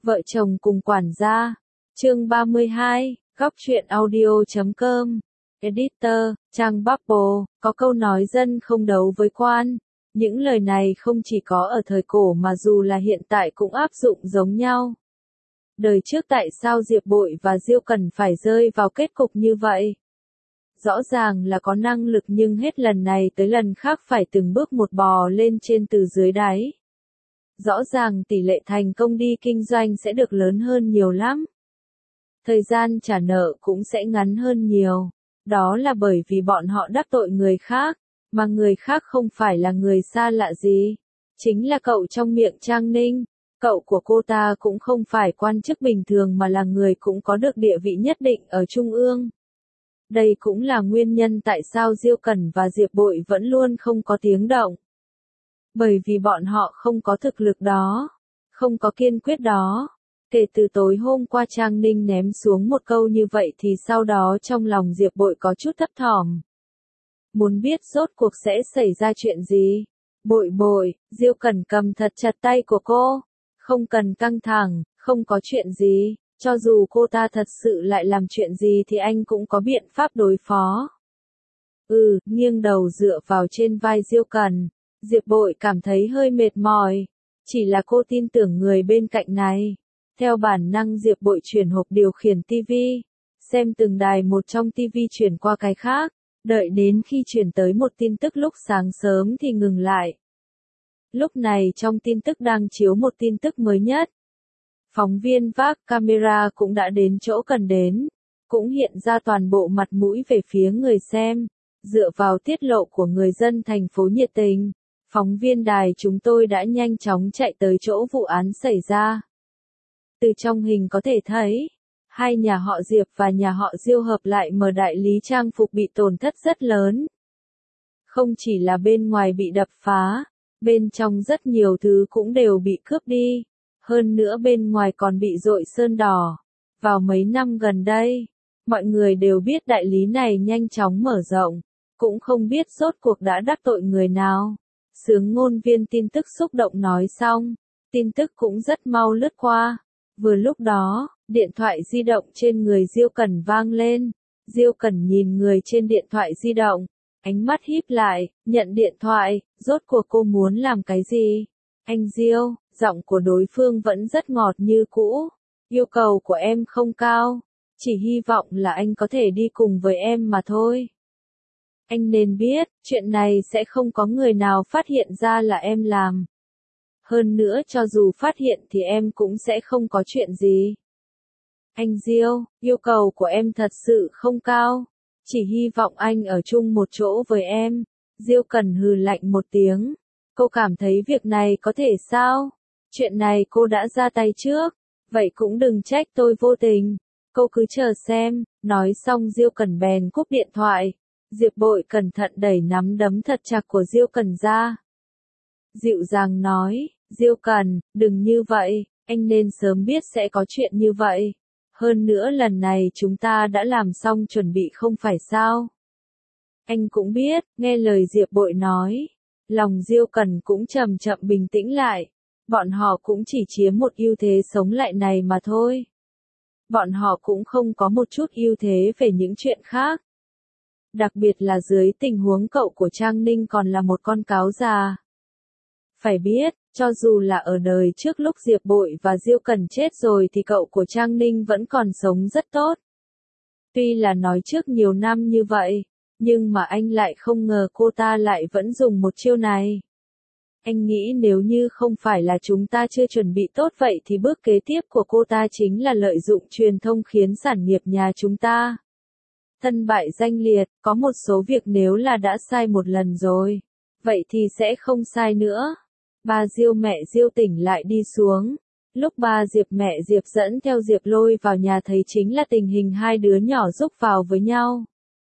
Vợ chồng cùng quản gia. Chương 32, góc truyện audio.com. Editor, trang Bubble, có câu nói dân không đấu với quan. Những lời này không chỉ có ở thời cổ mà dù là hiện tại cũng áp dụng giống nhau. Đời trước tại sao Diệp Bội và Diêu Cẩn phải rơi vào kết cục như vậy? Rõ ràng là có năng lực nhưng hết lần này tới lần khác phải từng bước một bò lên trên từ dưới đáy. Rõ ràng tỷ lệ thành công đi kinh doanh sẽ được lớn hơn nhiều lắm. Thời gian trả nợ cũng sẽ ngắn hơn nhiều. Đó là bởi vì bọn họ đắc tội người khác, mà người khác không phải là người xa lạ gì. Chính là cậu trong miệng Trang Ninh. Cậu của cô ta cũng không phải quan chức bình thường mà là người cũng có được địa vị nhất định ở Trung ương. Đây cũng là nguyên nhân tại sao Diêu Cẩn và Diệp Bội vẫn luôn không có tiếng động. Bởi vì bọn họ không có thực lực đó, không có kiên quyết đó. Kể từ tối hôm qua Trang Ninh ném xuống một câu như vậy thì sau đó trong lòng Diệp Bội có chút thấp thỏm. Muốn biết rốt cuộc sẽ xảy ra chuyện gì? Bội bội, Diêu Cẩn cầm thật chặt tay của cô. Không cần căng thẳng, không có chuyện gì. Cho dù cô ta thật sự lại làm chuyện gì thì anh cũng có biện pháp đối phó. Nghiêng đầu dựa vào trên vai Diêu Cẩn. Diệp Bội cảm thấy hơi mệt mỏi. Chỉ là cô tin tưởng người bên cạnh này. Theo bản năng Diệp Bội chuyển hộp điều khiển TV. Xem từng đài một trong TV chuyển qua cái khác. Đợi đến khi chuyển tới một tin tức lúc sáng sớm thì ngừng lại. Lúc này trong tin tức đang chiếu một tin tức mới nhất. Phóng viên vác camera cũng đã đến chỗ cần đến. Cũng hiện ra toàn bộ mặt mũi về phía người xem. Dựa vào tiết lộ của người dân thành phố nhiệt tình, phóng viên đài chúng tôi đã nhanh chóng chạy tới chỗ vụ án xảy ra. Từ trong hình có thể thấy, hai nhà họ Diệp và nhà họ Diêu hợp lại mở đại lý trang phục bị tổn thất rất lớn. Không chỉ là bên ngoài bị đập phá, bên trong rất nhiều thứ cũng đều bị cướp đi. Hơn nữa bên ngoài còn bị dội sơn đỏ. Vào mấy năm gần đây, mọi người đều biết đại lý này nhanh chóng mở rộng. Cũng không biết rốt cuộc đã đắc tội người nào. Xướng ngôn viên tin tức xúc động nói xong, tin tức cũng rất mau lướt qua. Vừa lúc đó, điện thoại di động trên người Diêu Cẩn vang lên. Diêu Cẩn nhìn người trên điện thoại di động, ánh mắt híp lại, nhận điện thoại, rốt cuộc cô muốn làm cái gì? Anh Diêu, giọng của đối phương vẫn rất ngọt như cũ. Yêu cầu của em không cao, chỉ hy vọng là anh có thể đi cùng với em mà thôi. Anh nên biết, chuyện này sẽ không có người nào phát hiện ra là em làm. Hơn nữa cho dù phát hiện thì em cũng sẽ không có chuyện gì. Anh Diêu, yêu cầu của em thật sự không cao. Chỉ hy vọng anh ở chung một chỗ với em. Diêu Cẩn hừ lạnh một tiếng. Cô cảm thấy việc này có thể sao? Chuyện này cô đã ra tay trước. Vậy cũng đừng trách tôi vô tình. Cô cứ chờ xem. Nói xong Diêu Cẩn bèn cúp điện thoại. Diệp Bội cẩn thận đẩy nắm đấm thật chặt của Diêu Cẩn ra. Dịu dàng nói, Diêu Cẩn, đừng như vậy, anh nên sớm biết sẽ có chuyện như vậy. Hơn nữa lần này chúng ta đã làm xong chuẩn bị không phải sao. Anh cũng biết, nghe lời Diệp Bội nói. Lòng Diêu Cẩn cũng chậm chậm bình tĩnh lại. Bọn họ cũng chỉ chiếm một ưu thế sống lại này mà thôi. Bọn họ cũng không có một chút ưu thế về những chuyện khác. Đặc biệt là dưới tình huống cậu của Trang Ninh còn là một con cáo già. Phải biết, cho dù là ở đời trước lúc Diệp Bội và Diêu Cẩn chết rồi thì cậu của Trang Ninh vẫn còn sống rất tốt. Tuy là nói trước nhiều năm như vậy, nhưng mà anh lại không ngờ cô ta lại vẫn dùng một chiêu này. Anh nghĩ nếu như không phải là chúng ta chưa chuẩn bị tốt vậy thì bước kế tiếp của cô ta chính là lợi dụng truyền thông khiến sản nghiệp nhà chúng ta thân bại danh liệt. Có một số việc nếu là đã sai một lần rồi, vậy thì sẽ không sai nữa. Ba Diêu mẹ Diêu tỉnh lại đi xuống. Lúc ba Diệp mẹ Diệp dẫn theo Diệp Lôi vào nhà thấy chính là tình hình hai đứa nhỏ rúc vào với nhau.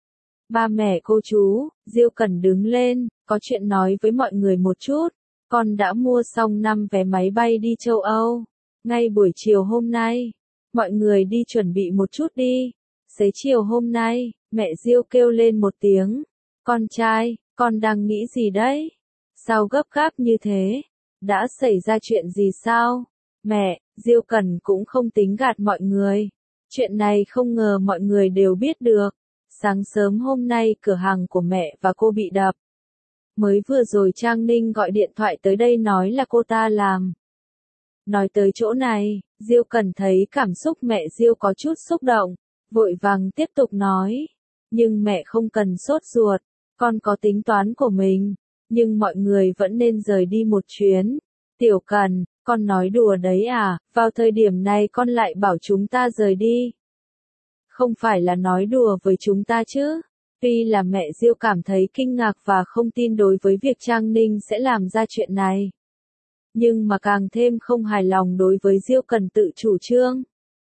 Ba mẹ cô chú, Diêu Cẩn đứng lên, có chuyện nói với mọi người một chút. Con đã mua xong 5 vé máy bay đi châu Âu. Ngay buổi chiều hôm nay, mọi người đi chuẩn bị một chút đi. Xế chiều hôm nay, mẹ Diêu kêu lên một tiếng. Con trai, con đang nghĩ gì đấy? Sao gấp gáp như thế? Đã xảy ra chuyện gì sao? Mẹ, Diêu Cẩn cũng không tính gạt mọi người. Chuyện này không ngờ mọi người đều biết được. Sáng sớm hôm nay cửa hàng của mẹ và cô bị đập. Mới vừa rồi Trang Ninh gọi điện thoại tới đây nói là cô ta làm. Nói tới chỗ này, Diêu Cẩn thấy cảm xúc mẹ Diêu có chút xúc động, vội vàng tiếp tục nói. Nhưng mẹ không cần sốt ruột, con có tính toán của mình, nhưng mọi người vẫn nên rời đi một chuyến. Tiểu Cẩn, con nói đùa đấy à, vào thời điểm này con lại bảo chúng ta rời đi. Không phải là nói đùa với chúng ta chứ. Tuy là mẹ Diêu cảm thấy kinh ngạc và không tin đối với việc Trang Ninh sẽ làm ra chuyện này. Nhưng mà càng thêm không hài lòng đối với Diêu Cẩn tự chủ trương.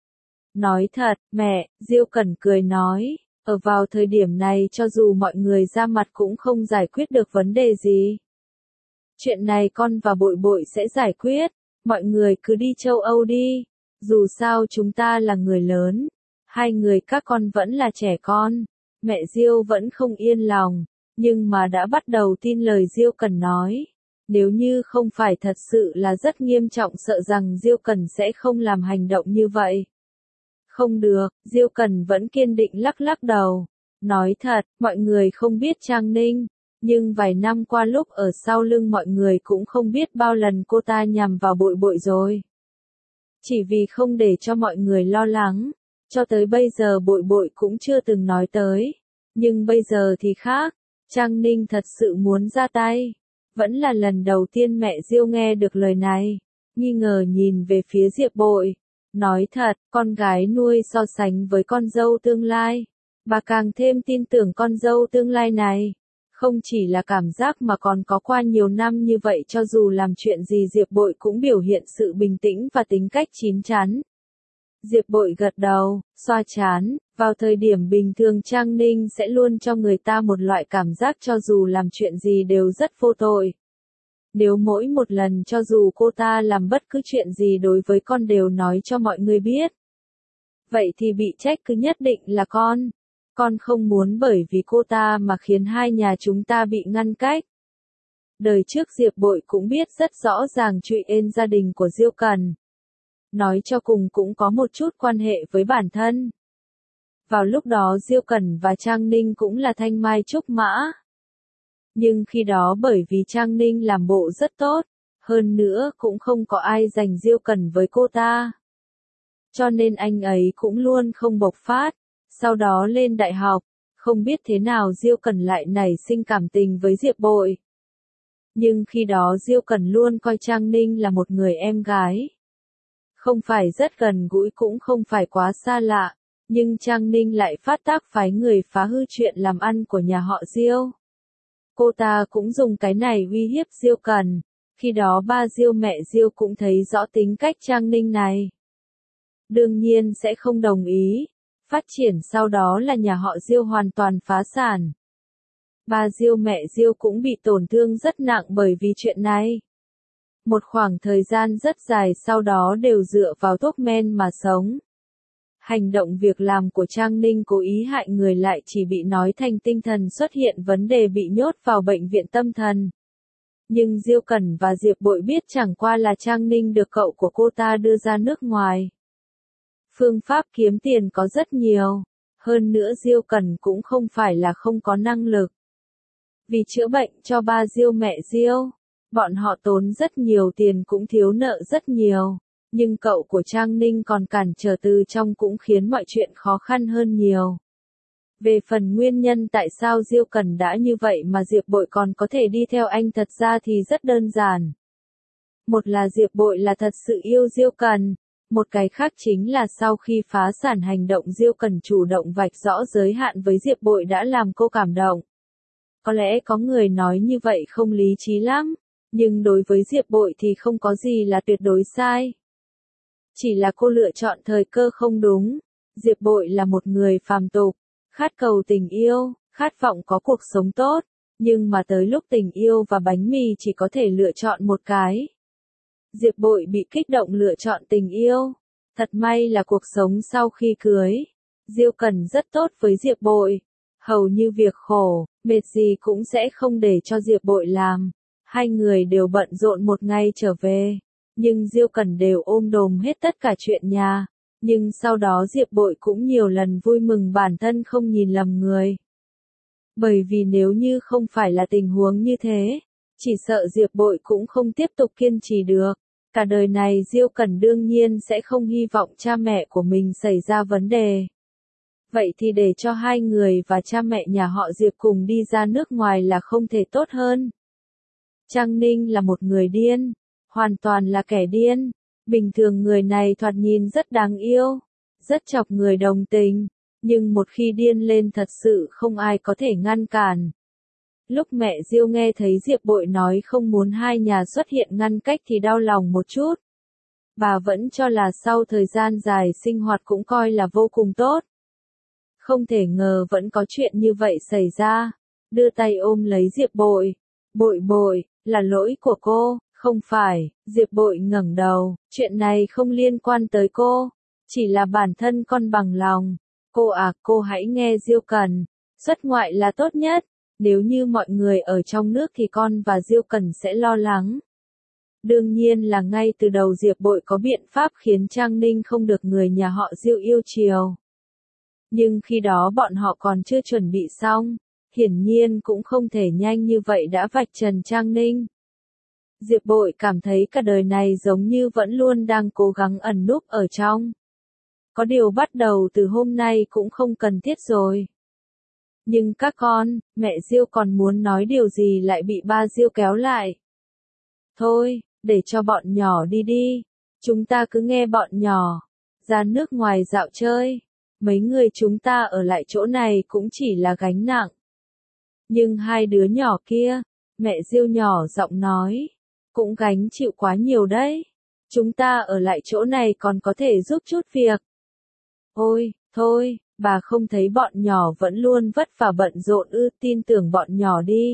Nói thật, mẹ, Diêu Cẩn cười nói, ở vào thời điểm này cho dù mọi người ra mặt cũng không giải quyết được vấn đề gì. Chuyện này con và Bội Bội sẽ giải quyết, mọi người cứ đi châu Âu đi, dù sao chúng ta là người lớn, hai người các con vẫn là trẻ con. Mẹ Diêu vẫn không yên lòng, nhưng mà đã bắt đầu tin lời Diêu Cẩn nói. Nếu như không phải thật sự là rất nghiêm trọng sợ rằng Diêu Cẩn sẽ không làm hành động như vậy. Không được, Diêu Cẩn vẫn kiên định lắc lắc đầu. Nói thật, mọi người không biết Trang Ninh, nhưng vài năm qua lúc ở sau lưng mọi người cũng không biết bao lần cô ta nhằm vào Bội Bội rồi. Chỉ vì không để cho mọi người lo lắng, cho tới bây giờ Bội Bội cũng chưa từng nói tới. Nhưng bây giờ thì khác, Trang Ninh thật sự muốn ra tay. Vẫn là lần đầu tiên mẹ Diêu nghe được lời này, nghi ngờ nhìn về phía Diệp Bội. Nói thật, con gái nuôi so sánh với con dâu tương lai, bà càng thêm tin tưởng con dâu tương lai này. Không chỉ là cảm giác mà còn có qua nhiều năm như vậy cho dù làm chuyện gì Diệp Bội cũng biểu hiện sự bình tĩnh và tính cách chín chắn. Diệp Bội gật đầu, xoa trán, vào thời điểm bình thường Trang Ninh sẽ luôn cho người ta một loại cảm giác cho dù làm chuyện gì đều rất vô tội. Nếu mỗi một lần cho dù cô ta làm bất cứ chuyện gì đối với con đều nói cho mọi người biết. Vậy thì bị trách cứ nhất định là con. Con không muốn bởi vì cô ta mà khiến hai nhà chúng ta bị ngăn cách. Đời trước Diệp Bội cũng biết rất rõ ràng chuyện ên gia đình của Diêu Cẩn. Nói cho cùng cũng có một chút quan hệ với bản thân. Vào lúc đó Diêu Cẩn và Trang Ninh cũng là thanh mai trúc mã. Nhưng khi đó bởi vì Trang Ninh làm bộ rất tốt, hơn nữa cũng không có ai giành Diêu Cẩn với cô ta. Cho nên anh ấy cũng luôn không bộc phát. Sau đó lên đại học, không biết thế nào Diêu Cẩn lại nảy sinh cảm tình với Diệp Bội. Nhưng khi đó Diêu Cẩn luôn coi Trang Ninh là một người em gái. Không phải rất gần gũi cũng không phải quá xa lạ, nhưng Trang Ninh lại phát tác phái người phá hư chuyện làm ăn của nhà họ Diêu. Cô ta cũng dùng cái này uy hiếp Diêu Cẩn, khi đó ba Diêu mẹ Diêu cũng thấy rõ tính cách Trang Ninh này. Đương nhiên sẽ không đồng ý, phát triển sau đó là nhà họ Diêu hoàn toàn phá sản. Ba Diêu mẹ Diêu cũng bị tổn thương rất nặng bởi vì chuyện này. Một khoảng thời gian rất dài sau đó đều dựa vào thuốc men mà sống. Hành động việc làm của Trang Ninh cố ý hại người lại chỉ bị nói thành tinh thần xuất hiện vấn đề bị nhốt vào bệnh viện tâm thần. Nhưng Diêu Cẩn và Diệp Bội biết chẳng qua là Trang Ninh được cậu của cô ta đưa ra nước ngoài. Phương pháp kiếm tiền có rất nhiều, hơn nữa Diêu Cẩn cũng không phải là không có năng lực. Vì chữa bệnh cho ba Diêu mẹ Diêu, bọn họ tốn rất nhiều tiền cũng thiếu nợ rất nhiều, nhưng cậu của Trang Ninh còn cản trở từ trong cũng khiến mọi chuyện khó khăn hơn nhiều. Về phần nguyên nhân tại sao Diêu Cẩn đã như vậy mà Diệp Bội còn có thể đi theo anh thật ra thì rất đơn giản. Một là Diệp Bội là thật sự yêu Diêu Cẩn, một cái khác chính là sau khi phá sản hành động Diêu Cẩn chủ động vạch rõ giới hạn với Diệp Bội đã làm cô cảm động. Có lẽ có người nói như vậy không lý trí lắm, nhưng đối với Diệp Bội thì không có gì là tuyệt đối sai. Chỉ là cô lựa chọn thời cơ không đúng. Diệp Bội là một người phàm tục, khát cầu tình yêu, khát vọng có cuộc sống tốt, nhưng mà tới lúc tình yêu và bánh mì chỉ có thể lựa chọn một cái. Diệp Bội bị kích động lựa chọn tình yêu. Thật may là cuộc sống sau khi cưới, Diêu Cẩn rất tốt với Diệp Bội. Hầu như việc khổ, mệt gì cũng sẽ không để cho Diệp Bội làm. Hai người đều bận rộn một ngày trở về. nhưng Diêu Cẩn đều ôm đồm hết tất cả chuyện nhà. Nhưng sau đó Diệp Bội cũng nhiều lần vui mừng bản thân không nhìn lầm người. Bởi vì nếu như không phải là tình huống như thế, chỉ sợ Diệp Bội cũng không tiếp tục kiên trì được. Cả đời này Diêu Cẩn đương nhiên sẽ không hy vọng cha mẹ của mình xảy ra vấn đề. Vậy thì để cho hai người và cha mẹ nhà họ Diệp cùng đi ra nước ngoài là không thể tốt hơn. Trang Ninh là một người điên, hoàn toàn là kẻ điên. Bình thường người này thoạt nhìn rất đáng yêu, rất chọc người đồng tình, nhưng một khi điên lên thật sự không ai có thể ngăn cản. Lúc mẹ Diêu nghe thấy Diệp Bội nói không muốn hai nhà xuất hiện ngăn cách thì đau lòng một chút. Bà vẫn cho là sau thời gian dài sinh hoạt cũng coi là vô cùng tốt. Không thể ngờ vẫn có chuyện như vậy xảy ra. Đưa tay ôm lấy Diệp Bội. Bội bội, là lỗi của cô, không phải. Diệp Bội ngẩng đầu, chuyện này không liên quan tới cô. Chỉ là bản thân con bằng lòng. Cô à, cô hãy nghe Diêu Cẩn. Xuất ngoại là tốt nhất. Nếu như mọi người ở trong nước thì con và Diêu Cẩn sẽ lo lắng. Đương nhiên là ngay từ đầu Diệp Bội có biện pháp khiến Trang Ninh không được người nhà họ Diêu yêu chiều. Nhưng khi đó bọn họ còn chưa chuẩn bị xong, hiển nhiên cũng không thể nhanh như vậy đã vạch trần Trang Ninh. Diệp Bội cảm thấy cả đời này giống như vẫn luôn đang cố gắng ẩn núp ở trong. Có điều bắt đầu từ hôm nay cũng không cần thiết rồi. Nhưng các con, mẹ Diêu còn muốn nói điều gì lại bị ba Diêu kéo lại. Thôi, để cho bọn nhỏ đi đi. Chúng ta cứ nghe bọn nhỏ. Ra nước ngoài dạo chơi. Mấy người chúng ta ở lại chỗ này cũng chỉ là gánh nặng. Nhưng hai đứa nhỏ kia, mẹ Diêu nhỏ giọng nói, cũng gánh chịu quá nhiều đấy. Chúng ta ở lại chỗ này còn có thể giúp chút việc. Ôi, thôi, bà không thấy bọn nhỏ vẫn luôn vất vả bận rộn ư, tin tưởng bọn nhỏ đi.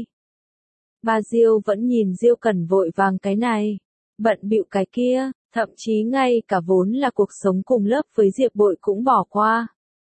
Ba Diêu vẫn nhìn Diêu Cẩn vội vàng cái này, bận bịu cái kia, thậm chí ngay cả vốn là cuộc sống cùng lớp với Diệp Bội cũng bỏ qua.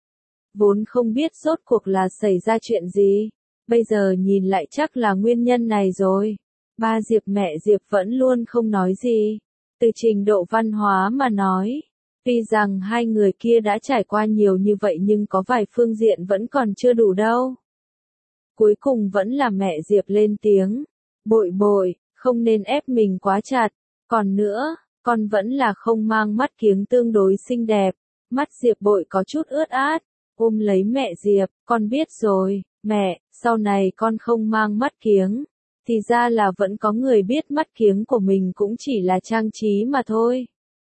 Vốn không biết rốt cuộc là xảy ra chuyện gì, bây giờ nhìn lại chắc là nguyên nhân này rồi. Ba Diệp mẹ Diệp vẫn luôn không nói gì. Từ trình độ văn hóa mà nói, tuy rằng hai người kia đã trải qua nhiều như vậy nhưng có vài phương diện vẫn còn chưa đủ đâu. Cuối cùng vẫn là mẹ Diệp lên tiếng. Bội bội, không nên ép mình quá chặt. Còn nữa, con vẫn là không mang mắt kiếng tương đối xinh đẹp. Mắt Diệp Bội có chút ướt át. Ôm lấy mẹ Diệp, con biết rồi, mẹ, sau này con không mang mắt kiếng. Thì ra là vẫn có người biết mắt kiếng của mình cũng chỉ là trang trí mà thôi.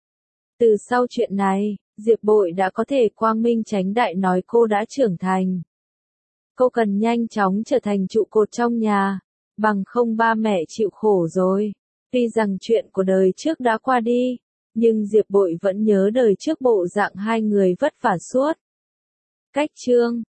Từ sau chuyện này, Diệp Bội đã có thể quang minh chánh đại nói cô đã trưởng thành. Cô cần nhanh chóng trở thành trụ cột trong nhà, bằng không ba mẹ chịu khổ rồi. Tuy rằng chuyện của đời trước đã qua đi, nhưng Diệp Bội vẫn nhớ đời trước bộ dạng hai người vất vả suốt. Cách chương